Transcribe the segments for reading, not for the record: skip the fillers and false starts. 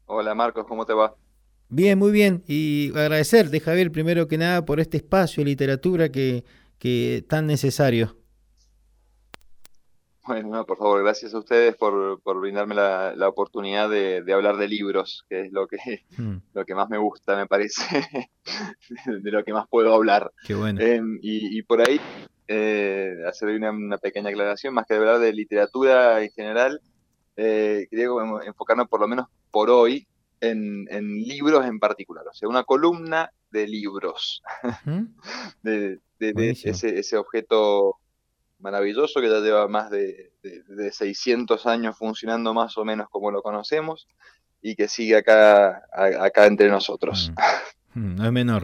Hola Marcos, ¿cómo te va? Bien, muy bien. Y agradecerte, Javier, primero que nada, por este espacio de literatura que tan necesario. Bueno, no, por favor, gracias a ustedes por brindarme la oportunidad de hablar de libros, que es Mm, lo que más me gusta, me parece, de lo que más puedo hablar. qué bueno. Y por ahí, hacer una pequeña aclaración, más que hablar de literatura en general, quería como enfocarnos por lo menos por hoy en libros en particular, o sea, una columna de libros, Ujú, de buenísimo. ese objeto maravilloso que ya lleva más de 600 años funcionando más o menos como lo conocemos y que sigue acá entre nosotros. Mm, no es menor.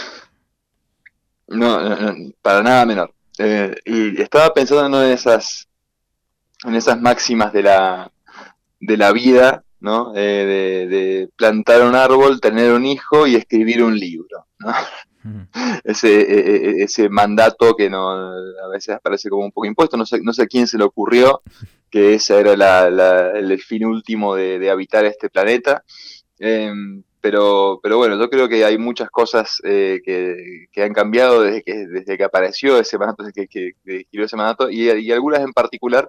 No, para nada menor. Y estaba pensando ¿no? en esas máximas de la vida, ¿no? De plantar un árbol, tener un hijo y escribir un libro, ¿no? Mm, Ese mandato que no, a veces parece como un poco impuesto, no sé quién se le ocurrió que ese era el fin último de habitar este planeta. Eh, pero bueno, yo creo que hay muchas cosas que han cambiado desde que apareció ese mandato, desde que giró ese mandato, y algunas en particular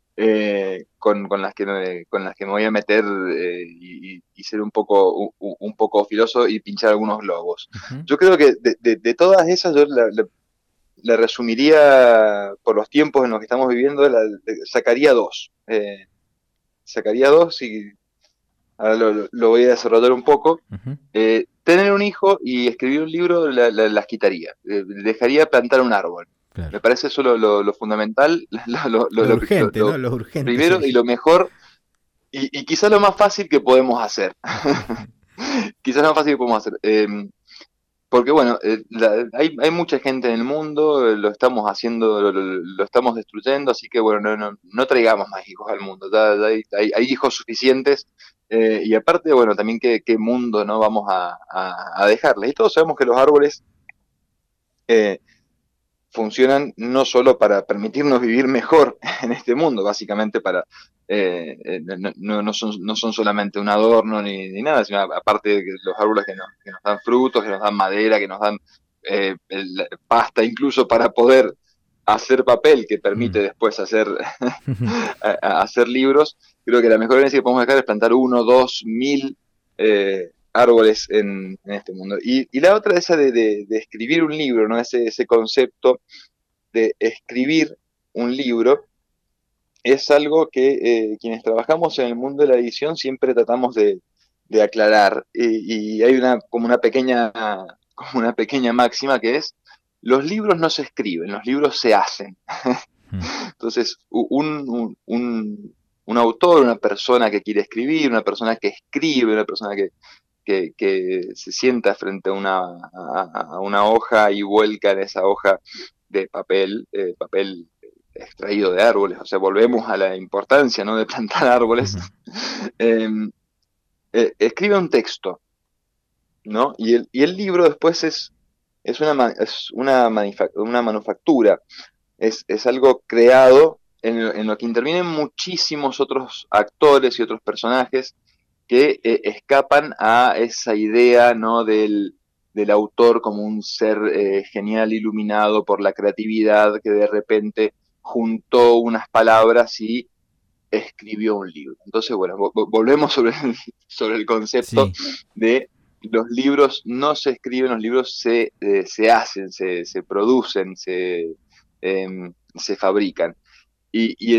con las que me voy a meter y ser un poco filoso y pinchar algunos globos. ujú. Yo creo que de todas esas, yo la resumiría por los tiempos en los que estamos viviendo, sacaría dos. Sacaría dos y ahora lo voy a desarrollar un poco. Ujú. Tener un hijo y escribir un libro las quitaría. Dejaría plantar un árbol. Claro. Me parece eso lo fundamental, Lo urgente, ¿no? Lo urgente primero y sería. lo mejor, y quizás lo más fácil que podemos hacer. Quizás lo más fácil que podemos hacer. Porque bueno, hay mucha gente en el mundo, lo estamos haciendo, lo estamos destruyendo, así que bueno, no traigamos más hijos al mundo, ya hay hijos suficientes, y aparte, bueno, también qué mundo no vamos a dejarles. Y todos sabemos que los árboles eh, funcionan no solo para permitirnos vivir mejor en este mundo, básicamente no son solamente un adorno ni nada, sino aparte de que los árboles que nos dan frutos, que nos dan madera, que nos dan pasta incluso para poder hacer papel que permite Mm. después hacer libros. Creo que la mejor herencia que podemos dejar es plantar uno, dos, mil árboles en este mundo. Y la otra, esa de escribir un libro, ¿no? Ese concepto de escribir un libro es algo que quienes trabajamos en el mundo de la edición siempre tratamos de aclarar. Y hay como una pequeña máxima que es, los libros no se escriben, los libros se hacen. Mm. Entonces, un autor, una persona que quiere escribir, una persona que escribe, una persona que se sienta frente a una hoja y vuelca en esa hoja de papel extraído de árboles, o sea, volvemos a la importancia, ¿no? De plantar árboles, Ujú. eh, escribe un texto, ¿no? Y el libro después es una manufactura, es algo creado en lo que intervienen muchísimos otros actores y otros personajes que escapan a esa idea, ¿no? Del autor como un ser genial, iluminado por la creatividad, que de repente juntó unas palabras y escribió un libro. Entonces, bueno, volvemos sobre el concepto Sí. de los libros no se escriben, los libros se hacen, se producen, se fabrican. Y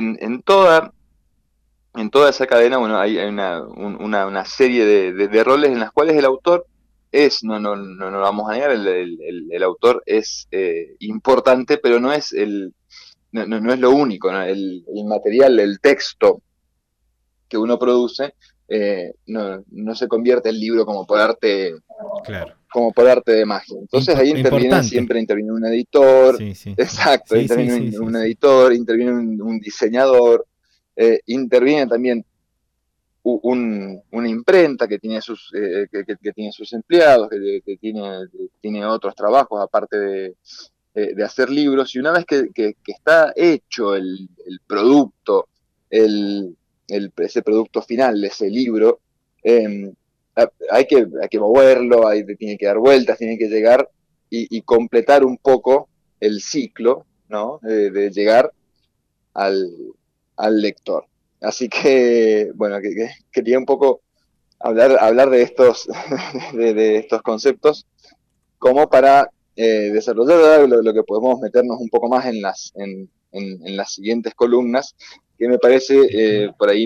en toda esa cadena, bueno, hay una serie de roles en las cuales el autor no lo vamos a negar, el autor es importante, pero no es lo único, ¿no? El material, el texto que uno produce, no se convierte el libro Claro. como por arte de magia. Entonces ahí Importante. siempre interviene un editor, Sí, sí, sí. exacto, Sí, sí, interviene sí, sí, un sí. editor, interviene un diseñador, interviene también una imprenta que tiene que tiene sus empleados, que tiene otros trabajos aparte de hacer libros, y una vez que está hecho el producto, el, ese producto final, ese libro, hay que moverlo, tiene que dar vueltas, tiene que llegar y completar un poco el ciclo, ¿no? De llegar al, al lector. Así que, bueno, quería un poco hablar de estos, de estos conceptos como para desarrollar lo que podemos meternos un poco más en las siguientes columnas, que me parece por ahí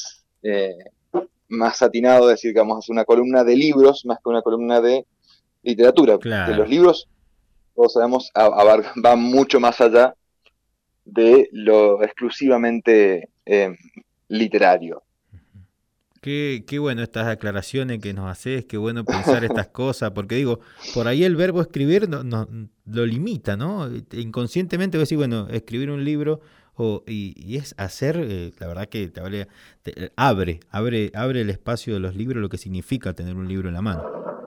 más atinado decir que vamos a hacer una columna de libros más que una columna de literatura, que los Claro. libros, todos sabemos, van mucho más allá de lo exclusivamente literario. Qué bueno estas aclaraciones que nos haces, qué bueno pensar estas cosas, porque digo, por ahí el verbo escribir lo limita, ¿no? Inconscientemente vos decís, bueno, escribir un libro y es hacer, la verdad que abre el espacio de los libros, lo que significa tener un libro en la mano.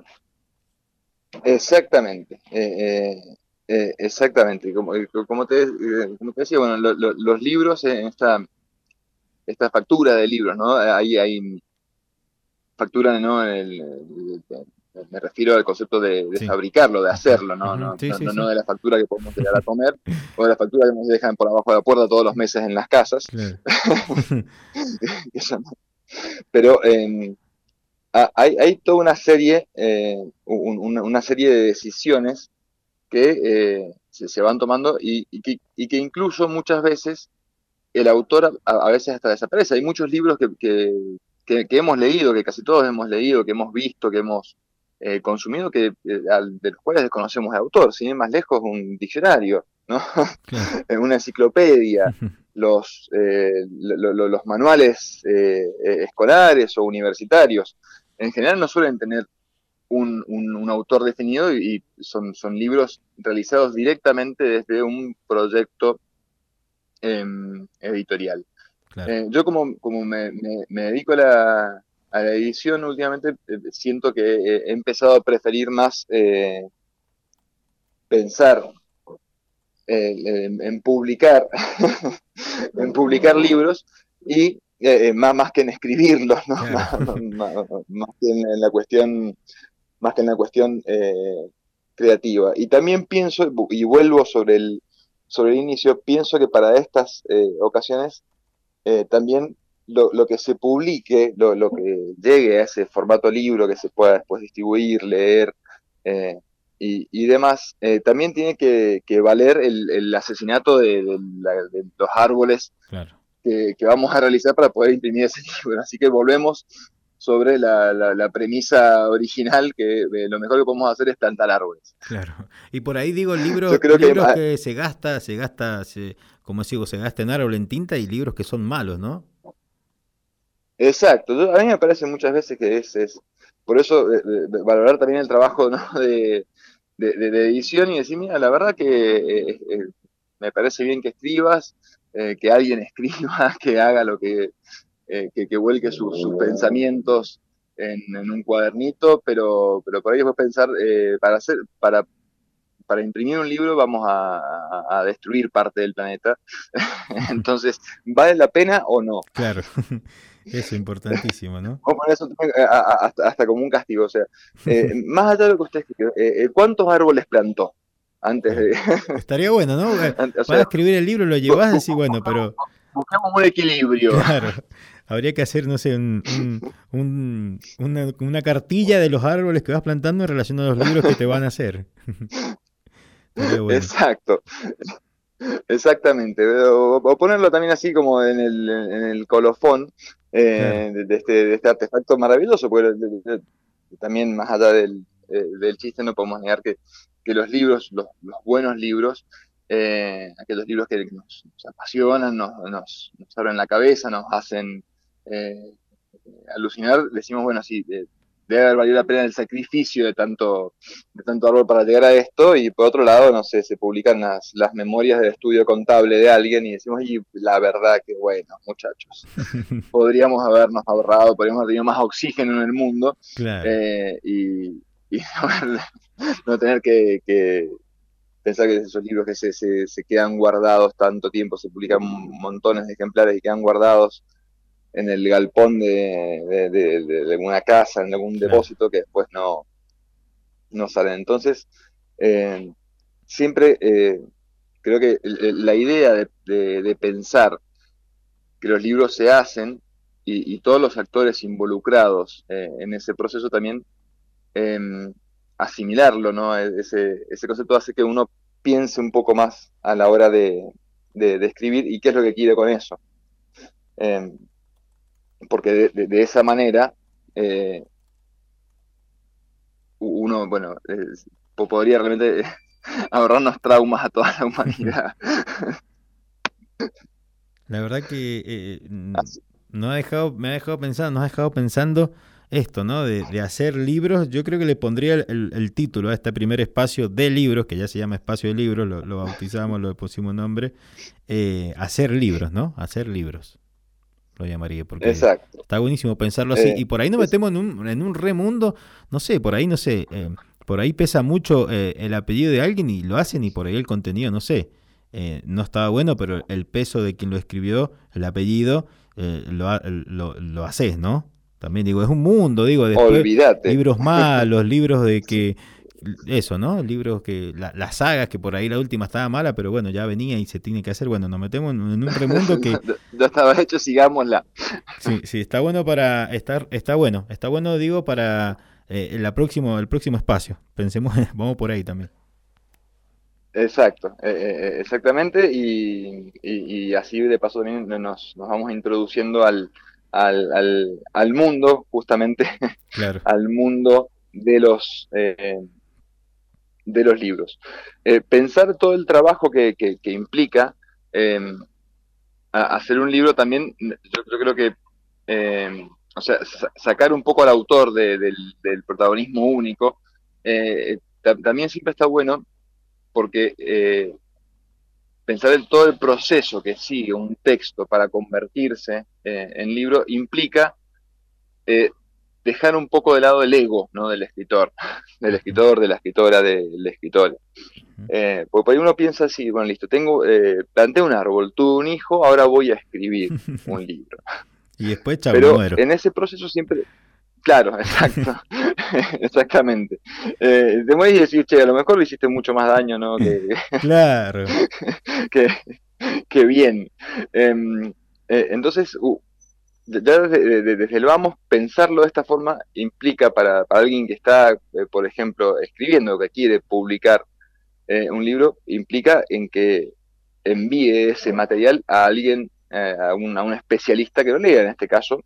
Exactamente, exactamente. Como te decía, bueno, los libros, esta factura de libros, ¿no? Hay factura, ¿no? Me refiero al concepto de Sí. fabricarlo, de Ujú, hacerlo, ¿no? ujú, No, sí, no, sí, no sí. de la factura que podemos llegar a comer o de la factura que nos dejan por abajo de la puerta todos los meses en las casas. Claro. Eso no. Pero hay toda una serie, una serie de decisiones que se van tomando y que incluso muchas veces el autor a veces hasta desaparece. Hay muchos libros que hemos leído, que casi todos hemos leído, que hemos visto, que hemos consumido, de los cuales desconocemos el autor. Sin ir más lejos, un diccionario, ¿no? Claro. Una enciclopedia, los manuales escolares o universitarios. En general no suelen tener un autor definido y son libros realizados directamente desde un proyecto editorial. Claro. Yo como me dedico a la edición últimamente, siento que he empezado a preferir más pensar en publicar, en publicar libros y más que en escribirlos, ¿no? Claro. Más que en la cuestión, más que en la cuestión creativa. Y también pienso, y vuelvo sobre el inicio, pienso que para estas ocasiones también lo que se publique, lo que llegue a ese formato libro que se pueda después distribuir, leer y demás, también tiene que valer el asesinato de los árboles Claro. que vamos a realizar para poder imprimir ese libro. Así que volvemos sobre la premisa original, que lo mejor que podemos hacer es plantar árboles. Claro. Y por ahí digo Yo creo que libros que como digo, se gasta en árbol en tinta y libros que son malos, ¿no? exacto, a mí me parece muchas veces que por eso valorar también el trabajo, ¿no? de edición y decir, mira, la verdad que me parece bien que escribas, que alguien escriba, que haga que vuelque sus pensamientos en un cuadernito, pero por ahí después pensar, para imprimir un libro vamos a destruir parte del planeta. Entonces, ¿vale la pena o no? Claro. Eso es importantísimo, ¿no? Vamos a poner eso hasta como un castigo. O sea, más allá de lo que usted escribió, ¿cuántos árboles plantó antes Claro. de... Estaría bueno, ¿no? o Para sea, escribir el libro lo llevas así, bueno, pero busquemos un equilibrio. claro, habría que hacer, no sé, una cartilla de los árboles que vas plantando en relación a los libros que te van a hacer. Estaría bueno. Exacto, exactamente. O ponerlo también así como en el colofón Claro, de este artefacto maravilloso, porque también más allá del chiste no podemos negar que los libros, los buenos libros, aquellos libros que nos apasionan, nos abren la cabeza, nos hacen eh, alucinar, decimos, bueno, sí, debe haber valido la pena el sacrificio de tanto árbol para llegar a esto, y por otro lado, no sé, se publican las memorias del estudio contable de alguien y decimos, y la verdad que bueno, muchachos, podríamos habernos ahorrado, podríamos haber tenido más oxígeno en el mundo claro. eh, y, y no tener que pensar que esos libros que se quedan guardados tanto tiempo, se publican montones de ejemplares y quedan guardados en el galpón de una casa, en algún claro. depósito que después no salen. Entonces, eh, siempre creo que la idea de pensar que los libros se hacen y todos los actores involucrados en ese proceso también eh, asimilarlo, ¿no? Ese concepto hace que uno piense un poco más a la hora de escribir y qué es lo que quiere con eso. Eh, Porque de esa manera eh, uno, bueno, podría realmente ahorrarnos traumas a toda la humanidad. La verdad que Así- me ha dejado pensando, nos ha dejado pensando esto, ¿no? De hacer libros. Yo creo que le pondría el título a este primer espacio de libros, que ya se llama espacio de libros, lo bautizamos, lo pusimos nombre, hacer libros, ¿no? Hacer libros, lo llamaría, porque exacto. está buenísimo pensarlo así. Eh, Y por ahí nos es, metemos en un remundo, no sé, por ahí no sé, por ahí pesa mucho el apellido de alguien y lo hacen y por ahí el contenido, no sé. No estaba bueno, pero el peso de quien lo escribió, el apellido, lo haces, ¿no? También digo, es un mundo, digo, después olvídate. libros malos, libros de que, eso, ¿no? Libros que, las sagas, que por ahí la última estaba mala, pero bueno, ya venía y se tiene que hacer, bueno, nos metemos en un remundo que Ya estaba hecho, sigámosla. sí, sí, está bueno para estar, está bueno, digo, para el próximo espacio. Pensemos, vamos por ahí también. Exacto, exactamente, y así de paso también nos vamos introduciendo al mundo, justamente Claro. al mundo de los libros. Pensar todo el trabajo que implica eh, hacer un libro también, yo creo que, o sea, sacar un poco al autor del protagonismo único, también siempre está bueno porque pensar en todo el proceso que sigue un texto para convertirse en libro implica eh, dejar un poco de lado el ego, ¿no? Del escritor, del Ujú, escritor, de la escritora, del escritor. ujú. Porque por ahí uno piensa así, bueno, listo, planté un árbol, tuve un hijo, ahora voy a escribir un libro. Y después, chau, me Pero muero. en ese proceso siempre, claro, exacto, exactamente. Te mueres y decís, che, a lo mejor lo hiciste mucho más daño, ¿no? Claro. Que, que bien. Em, entonces, ya desde el vamos, pensarlo de esta forma implica para alguien que está, por ejemplo, escribiendo, que quiere publicar un libro, implica en que envíe ese material a alguien, a un especialista que lo lea. En este caso,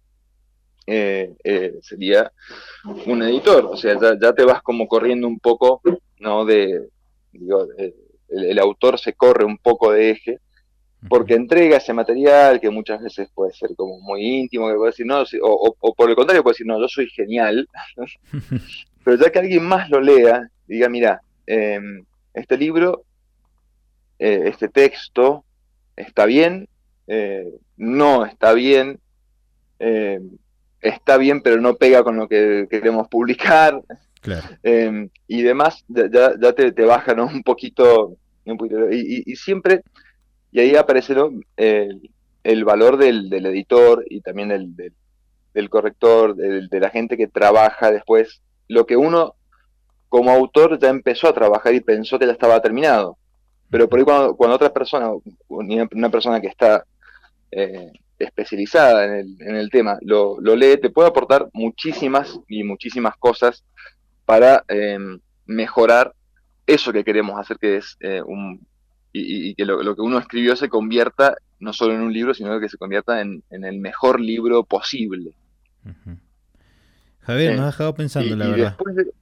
sería un editor. O sea, ya te vas como corriendo un poco, ¿no? Digo, el autor se corre un poco de eje Ujú. porque entrega ese material que muchas veces puede ser como muy íntimo, que puede decir, no, sí, o por el contrario puede decir, no, yo soy genial, pero ya que alguien más lo lea, diga, mira, este libro, este texto, está bien, no está bien, eh, está bien, pero no pega con lo que queremos publicar, Claro. y demás, ya te bajan, ¿no? Un poquito y siempre. Y ahí aparece, ¿no? El valor del editor y también del corrector, de la gente que trabaja después. Lo que uno como autor ya empezó a trabajar y pensó que ya estaba terminado. Pero Ujú. por ahí cuando otra persona, una persona que está especializada en el tema, lo lee, te puede aportar muchísimas y muchísimas cosas para mejorar eso que queremos hacer, que es y que lo que uno escribió se convierta no solo en un libro, sino que se convierta en el mejor libro posible. Ujú. Javier, nos ha Eh, dejado pensando, la y verdad. después de...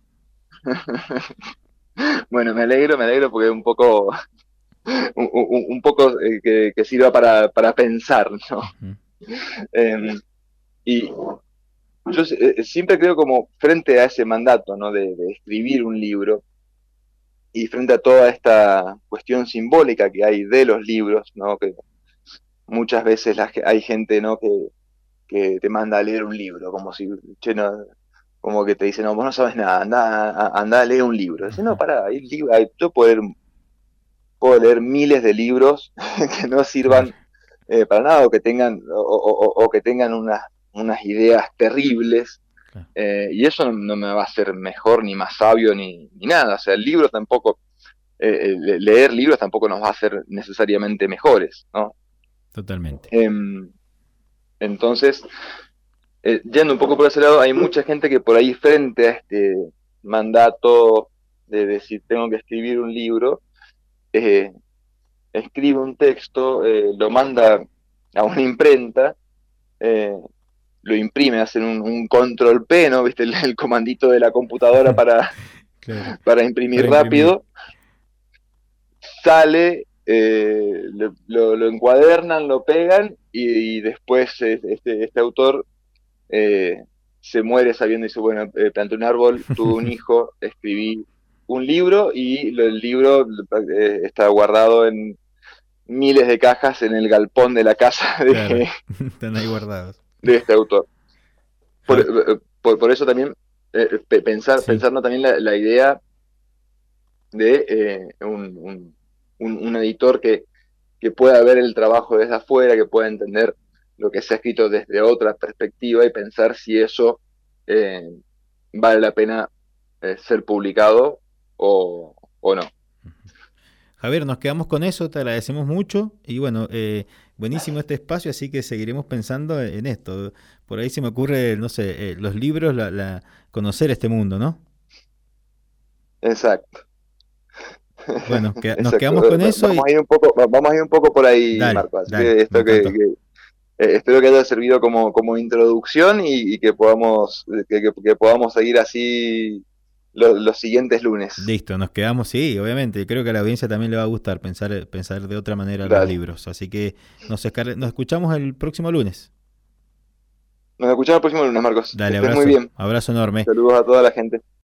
Bueno, me alegro porque un poco, un poco que sirva para pensar, ¿no? Ujú. Eh, y yo siempre creo como frente a ese mandato, ¿no? De escribir un libro, y frente a toda esta cuestión simbólica que hay de los libros, ¿no? Que muchas veces hay gente, ¿no? Que te manda a leer un libro, como si, che, no, como que te dice, no, vos no sabes nada, anda a leer un libro. Dice, no, Ujú. pará, yo puedo leer miles de libros que no Claro. sirvan para nada, o que tengan, o que tengan unas ideas terribles, Claro, y eso no me va a hacer mejor, ni más sabio, ni nada. O sea, el libro tampoco, leer libros tampoco nos va a hacer necesariamente mejores, ¿no? totalmente. Em, entonces, yendo un poco por ese lado, hay mucha gente que por ahí frente a este mandato de decir tengo que escribir un libro, eh, escribe un texto, lo manda a una imprenta, eh, lo imprime, hacen un control P, ¿no? ¿Viste? El comandito de la computadora Claro, para imprimir para imprimir. rápido, sale, lo encuadernan, lo pegan y después este autor eh, se muere sabiendo, dice, bueno, planté un árbol, tuve un hijo, escribí un libro y el libro está guardado en miles de cajas en el galpón de la casa Claro, están ahí guardados. de este autor. Por, Ja- por eso también sí, pensarnos también la idea de un editor que pueda ver el trabajo desde afuera, que pueda entender lo que se ha escrito desde otra perspectiva y pensar si eso eh, vale la pena ser publicado o no. Javier, nos quedamos con eso, te agradecemos mucho y bueno, buenísimo este espacio, así que seguiremos pensando en esto. Por ahí se me ocurre, no sé, los libros, conocer este mundo, ¿no? Exacto, Bueno, nos exacto. quedamos con eso Vamos y a ir un poco, vamos a ir un poco por ahí, dale, Marco. Así dale, que me esto encantó. espero que haya servido como introducción y que podamos, que podamos seguir así los siguientes lunes. Listo, nos quedamos, sí, obviamente. Creo que a la audiencia también le va a gustar pensar de otra manera los Dale. libros. Así que nos escuchamos el próximo lunes. Nos escuchamos el próximo lunes, Marcos. Que Dale, estés muy abrazo, bien. abrazo enorme. Saludos a toda la gente.